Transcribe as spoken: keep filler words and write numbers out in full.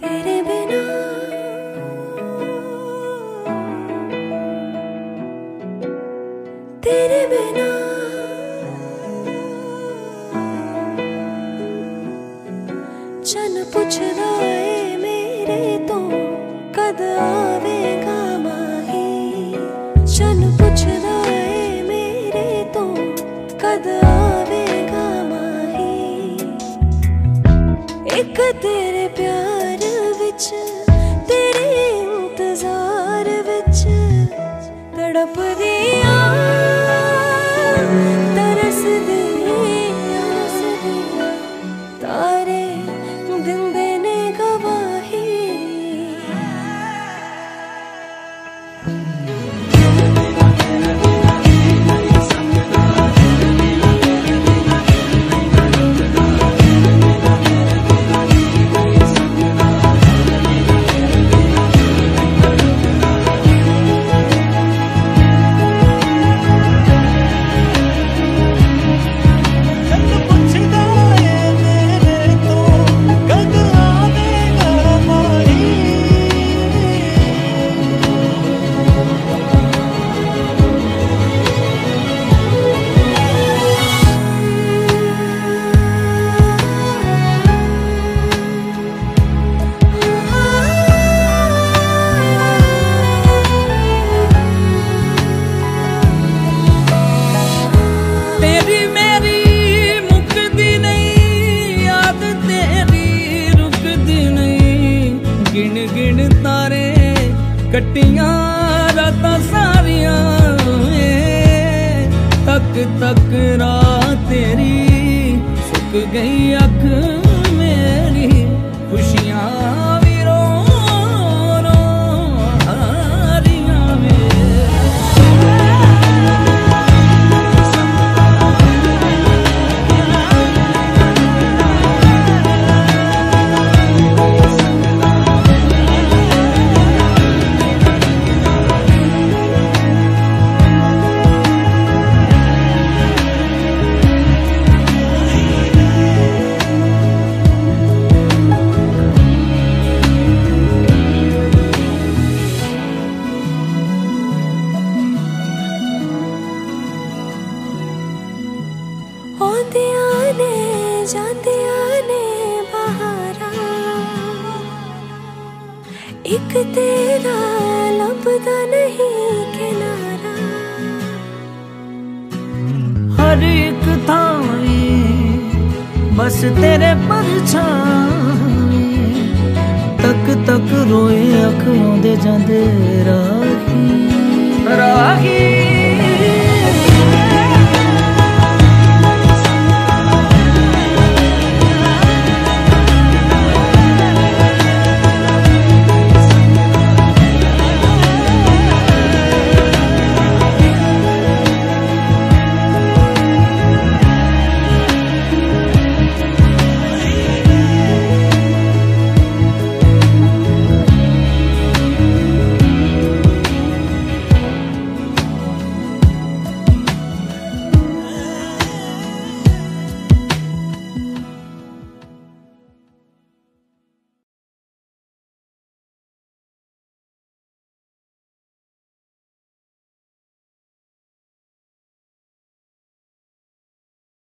तेरे बिना तेरे बिना चन पुछदा ए मेरे तो कद आवेगा माही। चन पुछदा ए मेरे तो कद आवेगा माही। एक तेरे प्यार विच तेरे इंतजार विच तड़पदियां तरसदियां तारे दिंदे ने गवाही। गिन गिन तारे कट्टियां रातां सारियां तक तक रात तेरी सुक गई अख मेरी। खुशियां भी रो रो हारियां आंदियां ने जांदियां ने बहारां। एक तेरा लभदा नहीं किनारा। हर एक थां बस तेरे परछाई तक तक रोए अख आंदे जांदे राही राही।